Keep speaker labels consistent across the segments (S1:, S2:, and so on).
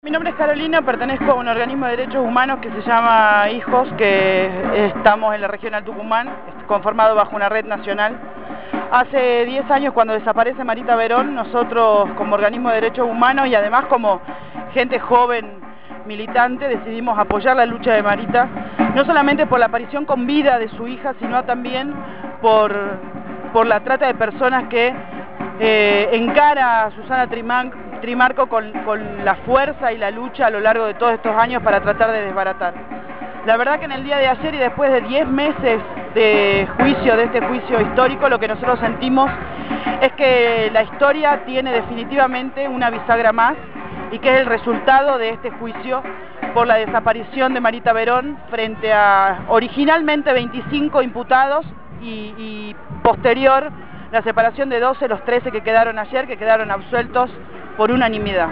S1: Mi nombre es Carolina, pertenezco a un organismo de derechos humanos que se llama Hijos, que estamos en la regional Tucumán, conformado bajo una red nacional. Hace 10 años, cuando desaparece Marita Verón, nosotros como organismo de derechos humanos y además como gente joven militante decidimos apoyar la lucha de Marita, no solamente por la aparición con vida de su hija, sino también por la trata de personas que encara a Susana Trimarco con la fuerza y la lucha a lo largo de todos estos años para tratar de desbaratar. La verdad que en el día de ayer y después de 10 meses de juicio, de este juicio histórico, lo que nosotros sentimos es que la historia tiene definitivamente una bisagra más y que es el resultado de este juicio por la desaparición de Marita Verón frente a originalmente 25 imputados y posterior la separación de 12, los 13 que quedaron ayer, que quedaron absueltos por unanimidad.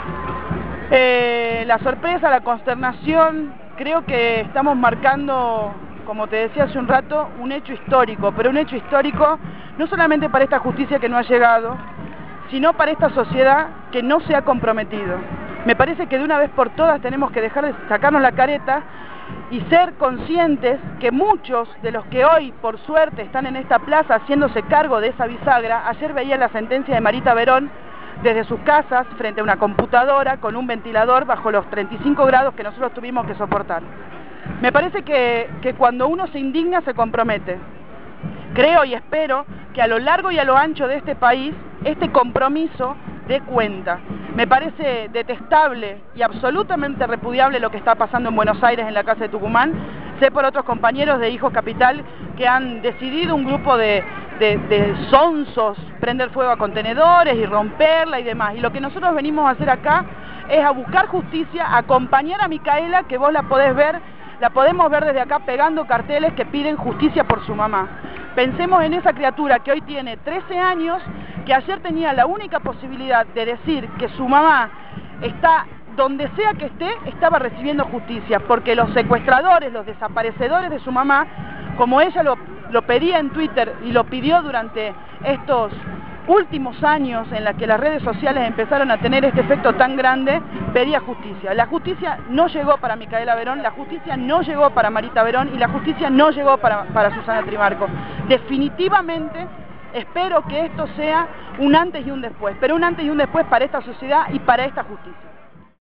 S1: La sorpresa, la consternación, creo que estamos marcando, como te decía hace un rato, un hecho histórico, pero un hecho histórico no solamente para esta justicia que no ha llegado, sino para esta sociedad que no se ha comprometido. Me parece que de una vez por todas tenemos que dejar de sacarnos la careta y ser conscientes que muchos de los que hoy, por suerte, están en esta plaza haciéndose cargo de esa bisagra, ayer veían la sentencia de Marita Verón desde sus casas, frente a una computadora, con un ventilador bajo los 35 grados que nosotros tuvimos que soportar. Me parece que cuando uno se indigna se compromete. Creo y espero que a lo largo y a lo ancho de este país, este compromiso dé cuenta. Me parece detestable y absolutamente repudiable lo que está pasando en Buenos Aires, en la Casa de Tucumán. Sé por otros compañeros de Hijos Capital que han decidido un grupo de sonsos prender fuego a contenedores y romperla y demás. Y lo que nosotros venimos a hacer acá es a buscar justicia, a acompañar a Micaela, que vos la podés ver, la podemos ver desde acá pegando carteles que piden justicia por su mamá. Pensemos en esa criatura que hoy tiene 13 años, que ayer tenía la única posibilidad de decir que su mamá está donde sea que esté, estaba recibiendo justicia, porque los secuestradores, los desaparecedores de su mamá, como ella lo pedía en Twitter y lo pidió durante estos últimos años en la que las redes sociales empezaron a tener este efecto tan grande, pedía justicia. La justicia no llegó para Micaela Verón, la justicia no llegó para Marita Verón y la justicia no llegó para Susana Trimarco. Definitivamente espero que esto sea un antes y un después, pero un antes y un después para esta sociedad y para esta justicia.